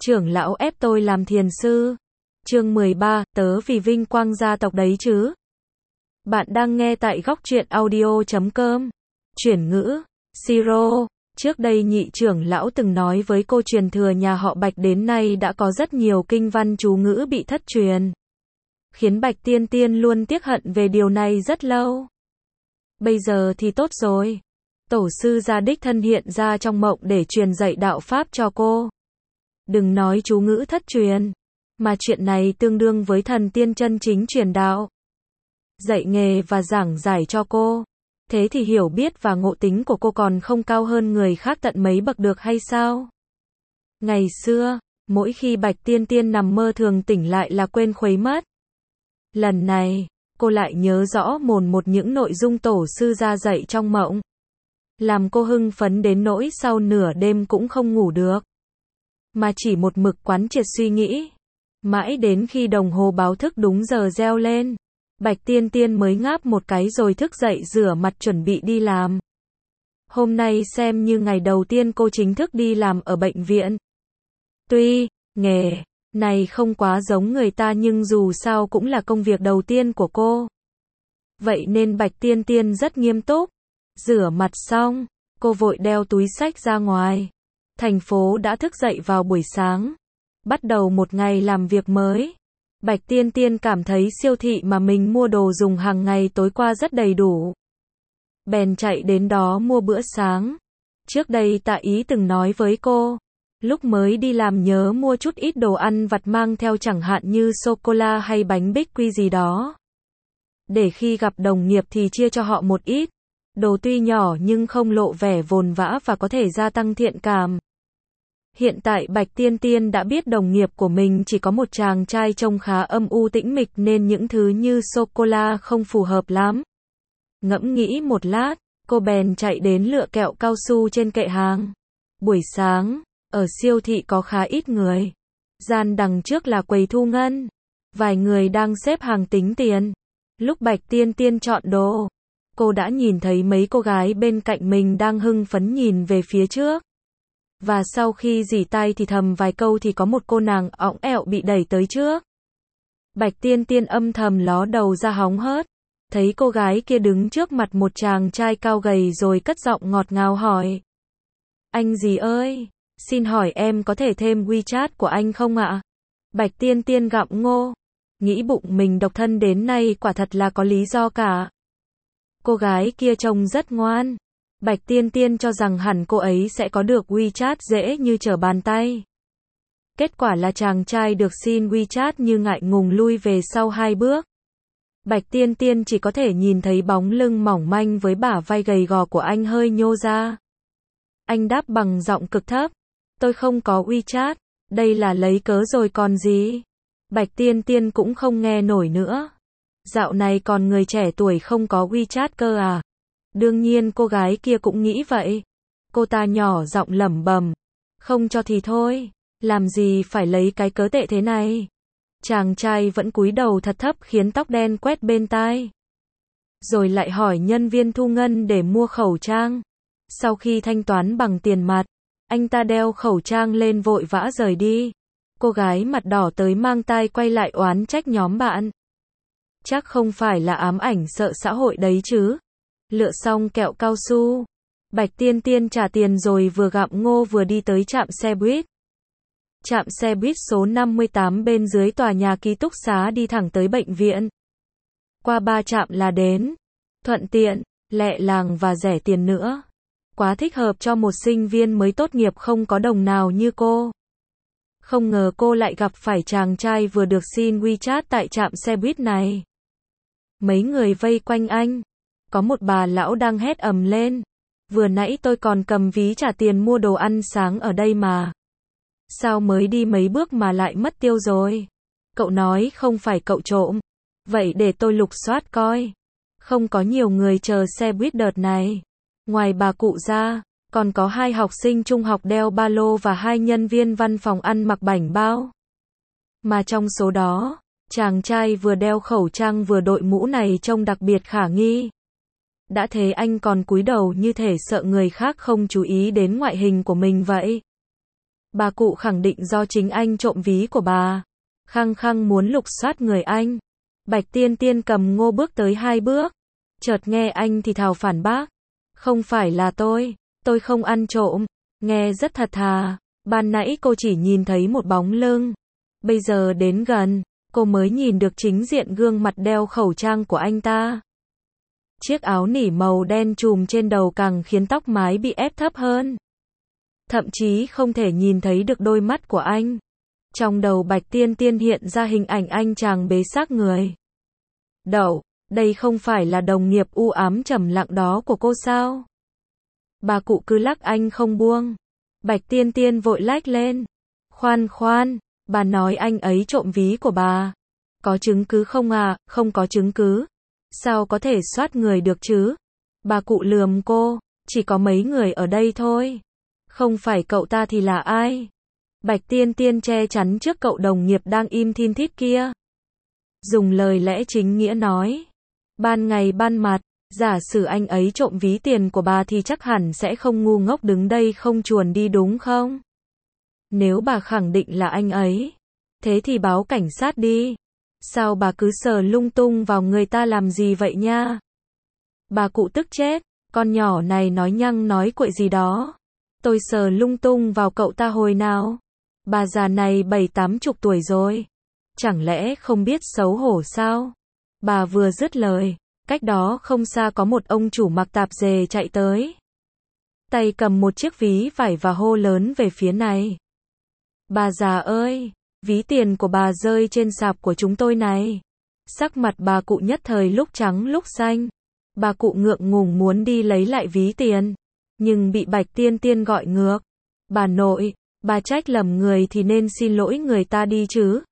Trưởng lão ép tôi làm thiền sư. Chương 13, tớ vì vinh quang gia tộc đấy chứ. Bạn đang nghe tại góc truyện audio.com. Chuyển ngữ, Siro. Trước đây nhị trưởng lão từng nói với cô truyền thừa nhà họ Bạch đến nay đã có rất nhiều kinh văn chú ngữ bị thất truyền. Khiến Bạch Tiên Tiên luôn tiếc hận về điều này rất lâu. Bây giờ thì tốt rồi. Tổ sư gia đích thân hiện ra trong mộng để truyền dạy đạo pháp cho cô. Đừng nói chú ngữ thất truyền, mà chuyện này tương đương với thần tiên chân chính truyền đạo. Dạy nghề và giảng giải cho cô. Thế thì hiểu biết và ngộ tính của cô còn không cao hơn người khác tận mấy bậc được hay sao? Ngày xưa, mỗi khi Bạch Tiên Tiên nằm mơ thường tỉnh lại là quên khuấy mất. Lần này, cô lại nhớ rõ mồn một những nội dung tổ sư gia dạy trong mộng. Làm cô hưng phấn đến nỗi sau nửa đêm cũng không ngủ được. Mà chỉ một mực quán triệt suy nghĩ. Mãi đến khi đồng hồ báo thức đúng giờ reo lên, Bạch Tiên Tiên mới ngáp một cái rồi thức dậy rửa mặt chuẩn bị đi làm. Hôm nay xem như ngày đầu tiên cô chính thức đi làm ở bệnh viện. Tuy, nghề này không quá giống người ta nhưng dù sao cũng là công việc đầu tiên của cô. Vậy nên Bạch Tiên Tiên rất nghiêm túc. Rửa mặt xong, cô vội đeo túi xách ra ngoài. Thành phố đã thức dậy vào buổi sáng. Bắt đầu một ngày làm việc mới. Bạch Tiên Tiên cảm thấy siêu thị mà mình mua đồ dùng hàng ngày tối qua rất đầy đủ. Bèn chạy đến đó mua bữa sáng. Trước đây Tạ Ý từng nói với cô, lúc mới đi làm nhớ mua chút ít đồ ăn vặt mang theo chẳng hạn như sô-cô-la hay bánh bích quy gì đó. Để khi gặp đồng nghiệp thì chia cho họ một ít. Đồ tuy nhỏ nhưng không lộ vẻ vồn vã và có thể gia tăng thiện cảm. Hiện tại Bạch Tiên Tiên đã biết đồng nghiệp của mình chỉ có một chàng trai trông khá âm u tĩnh mịch nên những thứ như sô-cô-la không phù hợp lắm. Ngẫm nghĩ một lát, cô bèn chạy đến lựa kẹo cao su trên kệ hàng. Buổi sáng, ở siêu thị có khá ít người. Gian đằng trước là quầy thu ngân. Vài người đang xếp hàng tính tiền. Lúc Bạch Tiên Tiên chọn đồ, cô đã nhìn thấy mấy cô gái bên cạnh mình đang hưng phấn nhìn về phía trước. Và sau khi rỉ tai thì thầm vài câu thì có một cô nàng õng ẹo bị đẩy tới trước. Bạch Tiên Tiên âm thầm ló đầu ra hóng hớt. Thấy cô gái kia đứng trước mặt một chàng trai cao gầy rồi cất giọng ngọt ngào hỏi. Anh gì ơi, xin hỏi em có thể thêm WeChat của anh không ạ? Bạch Tiên Tiên gặm ngô. Nghĩ bụng mình độc thân đến nay quả thật là có lý do cả. Cô gái kia trông rất ngoan. Bạch Tiên Tiên cho rằng hẳn cô ấy sẽ có được WeChat dễ như trở bàn tay. Kết quả là chàng trai được xin WeChat như ngại ngùng lui về sau 2 bước. Bạch Tiên Tiên chỉ có thể nhìn thấy bóng lưng mỏng manh với bả vai gầy gò của anh hơi nhô ra. Anh đáp bằng giọng cực thấp. Tôi không có WeChat, đây là lấy cớ rồi còn gì. Bạch Tiên Tiên cũng không nghe nổi nữa. Dạo này còn người trẻ tuổi không có WeChat cơ à? Đương nhiên cô gái kia cũng nghĩ vậy. Cô ta nhỏ giọng lẩm bẩm. Không cho thì thôi, làm gì phải lấy cái cớ tệ thế này. Chàng trai vẫn cúi đầu thật thấp khiến tóc đen quét bên tai. Rồi lại hỏi nhân viên thu ngân để mua khẩu trang. Sau khi thanh toán bằng tiền mặt, anh ta đeo khẩu trang lên vội vã rời đi. Cô gái mặt đỏ tới mang tai quay lại oán trách nhóm bạn. Chắc không phải là ám ảnh sợ xã hội đấy chứ. Lựa xong kẹo cao su, Bạch Tiên Tiên trả tiền rồi vừa gặm ngô vừa đi tới trạm xe buýt. Trạm xe buýt số 58 bên dưới tòa nhà ký túc xá đi thẳng tới bệnh viện. Qua 3 trạm là đến. Thuận tiện, lẹ làng và rẻ tiền nữa. Quá thích hợp cho một sinh viên mới tốt nghiệp không có đồng nào như cô. Không ngờ cô lại gặp phải chàng trai vừa được xin WeChat tại trạm xe buýt này. Mấy người vây quanh anh. Có một bà lão đang hét ầm lên. Vừa nãy tôi còn cầm ví trả tiền mua đồ ăn sáng ở đây mà. Sao mới đi mấy bước mà lại mất tiêu rồi? Cậu nói không phải cậu trộm. Vậy để tôi lục soát coi. Không có nhiều người chờ xe buýt đợt này. Ngoài bà cụ ra, còn có 2 học sinh trung học đeo ba lô và 2 nhân viên văn phòng ăn mặc bảnh bao. Mà trong số đó, chàng trai vừa đeo khẩu trang vừa đội mũ này trông đặc biệt khả nghi. Đã thế anh còn cúi đầu như thể sợ người khác không chú ý đến ngoại hình của mình vậy. Bà cụ khẳng định do chính anh trộm ví của bà. Khăng khăng muốn lục soát người anh. Bạch Tiên Tiên cầm Ngô bước tới 2 bước. Chợt nghe anh thì thào phản bác. Không phải là tôi không ăn trộm. Nghe rất thật thà. Ban nãy cô chỉ nhìn thấy một bóng lưng. Bây giờ đến gần, cô mới nhìn được chính diện gương mặt đeo khẩu trang của anh ta. Chiếc áo nỉ màu đen trùm trên đầu càng khiến tóc mái bị ép thấp hơn. Thậm chí không thể nhìn thấy được đôi mắt của anh. Trong đầu Bạch Tiên Tiên hiện ra hình ảnh anh chàng bế xác người. Đậu, đây không phải là đồng nghiệp u ám trầm lặng đó của cô sao? Bà cụ cứ lắc anh không buông. Bạch Tiên Tiên vội lách lên. Khoan, bà nói anh ấy trộm ví của bà. Có chứng cứ không à? Không có chứng cứ. Sao có thể soát người được chứ? Bà cụ lườm cô, chỉ có mấy người ở đây thôi. Không phải cậu ta thì là ai? Bạch Tiên Tiên che chắn trước cậu đồng nghiệp đang im thin thít kia. Dùng lời lẽ chính nghĩa nói. Ban ngày ban mặt, giả sử anh ấy trộm ví tiền của bà thì chắc hẳn sẽ không ngu ngốc đứng đây không chuồn đi đúng không? Nếu bà khẳng định là anh ấy, thế thì báo cảnh sát đi. Sao bà cứ sờ lung tung vào người ta làm gì vậy nha? Bà cụ tức chết, con nhỏ này nói nhăng nói cuội gì đó. Tôi sờ lung tung vào cậu ta hồi nào? Bà già này 70-80 tuổi rồi. Chẳng lẽ không biết xấu hổ sao? Bà vừa dứt lời, cách đó không xa có một ông chủ mặc tạp dề chạy tới. Tay cầm một chiếc ví vải và hô lớn về phía này. Bà già ơi, ví tiền của bà rơi trên sạp của chúng tôi này. Sắc mặt bà cụ nhất thời lúc trắng lúc xanh. Bà cụ ngượng ngùng muốn đi lấy lại ví tiền, nhưng bị Bạch Tiên Tiên gọi ngược. Bà nội, bà trách lầm người thì nên xin lỗi người ta đi chứ.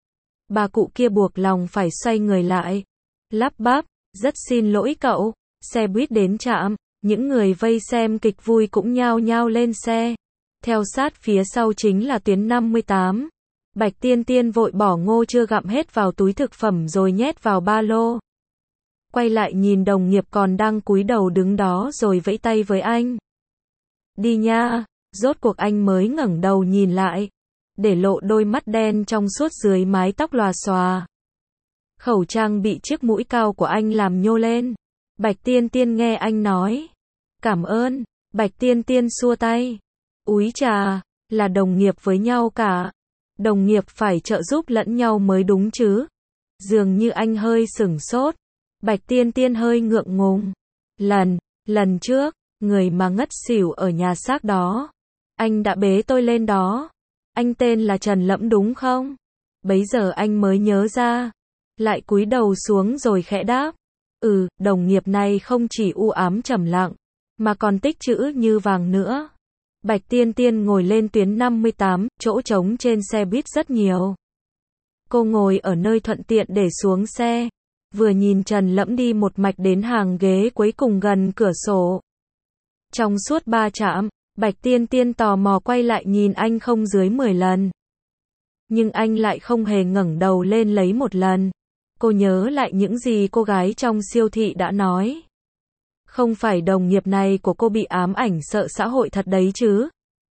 Bà cụ kia buộc lòng phải xoay người lại. Lắp bắp, rất xin lỗi cậu. Xe buýt đến trạm, những người vây xem kịch vui cũng nhao nhao lên xe. Theo sát phía sau chính là tuyến 58. Bạch Tiên Tiên vội bỏ ngô chưa gặm hết vào túi thực phẩm rồi nhét vào ba lô. Quay lại nhìn đồng nghiệp còn đang cúi đầu đứng đó rồi vẫy tay với anh. Đi nha, rốt cuộc anh mới ngẩng đầu nhìn lại. Để lộ đôi mắt đen trong suốt dưới mái tóc lòa xòa. Khẩu trang bị chiếc mũi cao của anh làm nhô lên. Bạch Tiên Tiên nghe anh nói. Cảm ơn, Bạch Tiên Tiên xua tay. Úi chà, là đồng nghiệp với nhau cả. Đồng nghiệp phải trợ giúp lẫn nhau mới đúng chứ. Dường như anh hơi sửng sốt. Bạch Tiên Tiên hơi ngượng ngùng. Lần trước, người mà ngất xỉu ở nhà xác đó. Anh đã bế tôi lên đó. Anh tên là Trần Lẫm đúng không? Bấy giờ anh mới nhớ ra. Lại cúi đầu xuống rồi khẽ đáp. Đồng nghiệp này không chỉ u ám trầm lặng, mà còn tích chữ như vàng nữa. Bạch Tiên Tiên ngồi lên tuyến 58, chỗ trống trên xe buýt rất nhiều. Cô ngồi ở nơi thuận tiện để xuống xe. Vừa nhìn Trần Lẫm đi một mạch đến hàng ghế cuối cùng gần cửa sổ. Trong suốt 3 trạm, Bạch Tiên Tiên tò mò quay lại nhìn anh không dưới 10 lần. Nhưng anh lại không hề ngẩng đầu lên lấy một lần. Cô nhớ lại những gì cô gái trong siêu thị đã nói. Không phải đồng nghiệp này của cô bị ám ảnh sợ xã hội thật đấy chứ.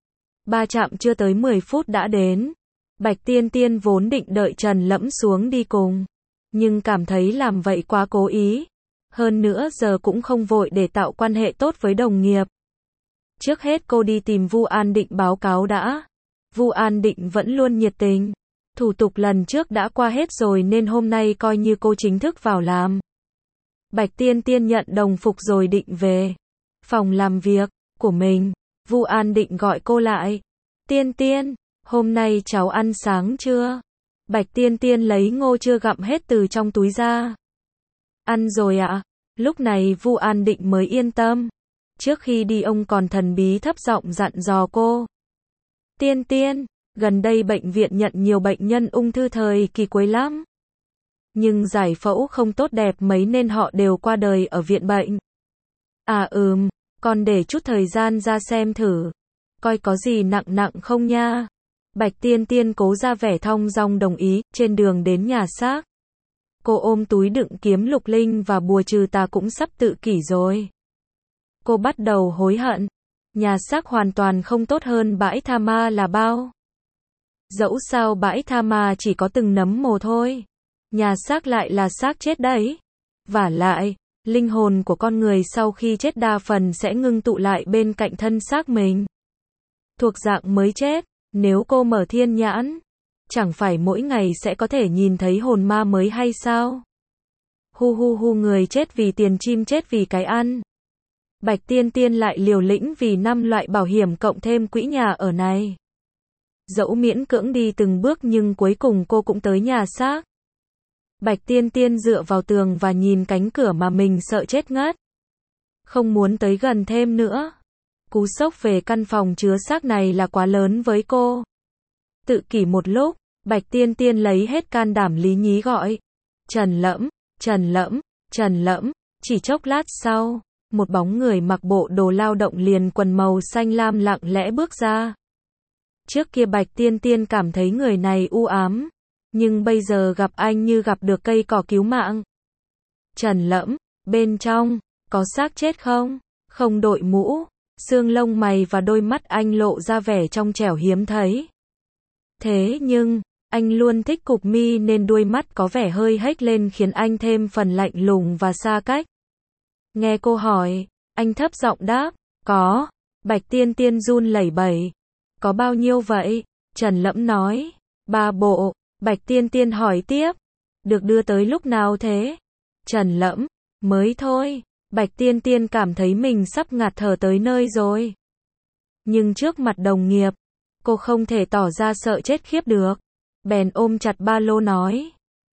3 trạm chưa tới 10 phút đã đến. Bạch Tiên Tiên vốn định đợi Trần Lẫm xuống đi cùng. Nhưng cảm thấy làm vậy quá cố ý. Hơn nữa giờ cũng không vội để tạo quan hệ tốt với đồng nghiệp. Trước hết cô đi tìm Vu An Định báo cáo đã. Vu An Định vẫn luôn nhiệt tình. Thủ tục lần trước đã qua hết rồi nên hôm nay coi như cô chính thức vào làm. Bạch Tiên Tiên nhận đồng phục rồi định về phòng làm việc của mình. Vu An Định gọi cô lại. Tiên Tiên, hôm nay cháu ăn sáng chưa? Bạch Tiên Tiên lấy ngô chưa gặm hết từ trong túi ra. Ăn rồi ạ. Lúc này Vu An Định mới yên tâm. Trước khi đi ông còn thần bí thấp giọng dặn dò cô. Tiên Tiên, gần đây bệnh viện nhận nhiều bệnh nhân ung thư thời kỳ cuối lắm. Nhưng giải phẫu không tốt đẹp mấy nên họ đều qua đời ở viện bệnh. Con để chút thời gian ra xem thử. Coi có gì nặng không nha. Bạch Tiên Tiên cố ra vẻ thong dong đồng ý, trên đường đến nhà xác. Cô ôm túi đựng kiếm lục linh và bùa trừ tà cũng sắp tự kỷ rồi. Cô bắt đầu hối hận. Nhà xác hoàn toàn không tốt hơn bãi tha ma là bao. Dẫu sao bãi tha ma chỉ có từng nấm mồ thôi. Nhà xác lại là xác chết đấy. Vả lại, linh hồn của con người sau khi chết đa phần sẽ ngưng tụ lại bên cạnh thân xác mình. Thuộc dạng mới chết, nếu cô mở thiên nhãn, chẳng phải mỗi ngày sẽ có thể nhìn thấy hồn ma mới hay sao? Hu hu hu, người chết vì tiền, chim chết vì cái ăn. Bạch Tiên Tiên lại liều lĩnh vì 5 loại bảo hiểm cộng thêm quỹ nhà ở này. Dẫu miễn cưỡng đi từng bước nhưng cuối cùng cô cũng tới nhà xác. Bạch Tiên Tiên dựa vào tường và nhìn cánh cửa mà mình sợ chết ngất. Không muốn tới gần thêm nữa. Cú sốc về căn phòng chứa xác này là quá lớn với cô. Tự kỷ một lúc, Bạch Tiên Tiên lấy hết can đảm lý nhí gọi. Trần Lẫm, Trần Lẫm, Trần Lẫm. Chỉ chốc lát sau, một bóng người mặc bộ đồ lao động liền quần màu xanh lam lặng lẽ bước ra. Trước kia Bạch Tiên Tiên cảm thấy người này u ám, nhưng bây giờ gặp anh như gặp được cây cỏ cứu mạng. Trần Lẫm, bên trong, có xác chết không? Không đội mũ, xương lông mày và đôi mắt anh lộ ra vẻ trong trẻo hiếm thấy. Thế nhưng, anh luôn thích cụp mi nên đuôi mắt có vẻ hơi hếch lên khiến anh thêm phần lạnh lùng và xa cách. Nghe cô hỏi, anh thấp giọng đáp, có. Bạch Tiên Tiên run lẩy bẩy. Có bao nhiêu vậy? Trần Lẫm nói, 3 bộ. Bạch Tiên Tiên hỏi tiếp, được đưa tới lúc nào thế? Trần Lẫm, mới thôi. Bạch Tiên Tiên cảm thấy mình sắp ngạt thở tới nơi rồi. Nhưng trước mặt đồng nghiệp, cô không thể tỏ ra sợ chết khiếp được. Bèn ôm chặt ba lô nói,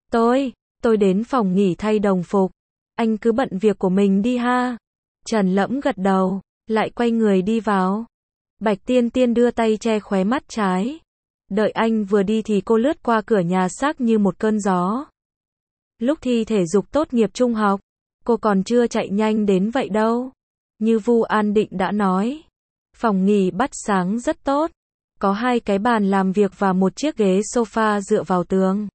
tôi đến phòng nghỉ thay đồng phục. Anh cứ bận việc của mình đi ha. Trần Lẫm gật đầu, lại quay người đi vào. Bạch Tiên Tiên đưa tay che khóe mắt trái. Đợi anh vừa đi thì cô lướt qua cửa nhà xác như một cơn gió. Lúc thi thể dục tốt nghiệp trung học, cô còn chưa chạy nhanh đến vậy đâu. Như Vu An Định đã nói, phòng nghỉ bắt sáng rất tốt. Có 2 cái bàn làm việc và một chiếc ghế sofa dựa vào tường.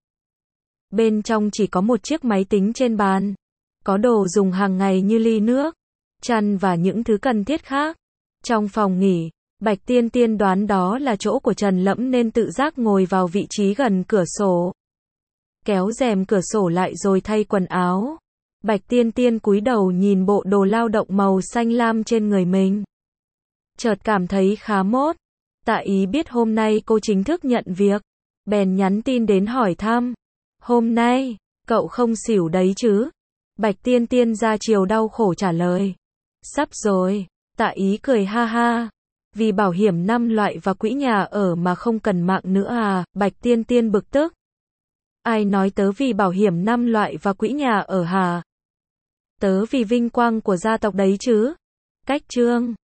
Bên trong chỉ có một chiếc máy tính trên bàn. Có đồ dùng hàng ngày như ly nước, chăn và những thứ cần thiết khác. Trong phòng nghỉ, Bạch Tiên Tiên đoán đó là chỗ của Trần Lẫm nên tự giác ngồi vào vị trí gần cửa sổ. Kéo rèm cửa sổ lại rồi thay quần áo. Bạch Tiên Tiên cúi đầu nhìn bộ đồ lao động màu xanh lam trên người mình. Chợt cảm thấy khá mốt. Tạ Ý biết hôm nay cô chính thức nhận việc, bèn nhắn tin đến hỏi thăm. Hôm nay, cậu không xỉu đấy chứ? Bạch Tiên Tiên ra chiều đau khổ trả lời. Sắp rồi. Tạ Ý cười ha ha. Vì bảo hiểm 5 loại và quỹ nhà ở mà không cần mạng nữa à? Bạch Tiên Tiên bực tức. Ai nói tớ vì bảo hiểm 5 loại và quỹ nhà ở hả? Tớ vì vinh quang của gia tộc đấy chứ. Cách chương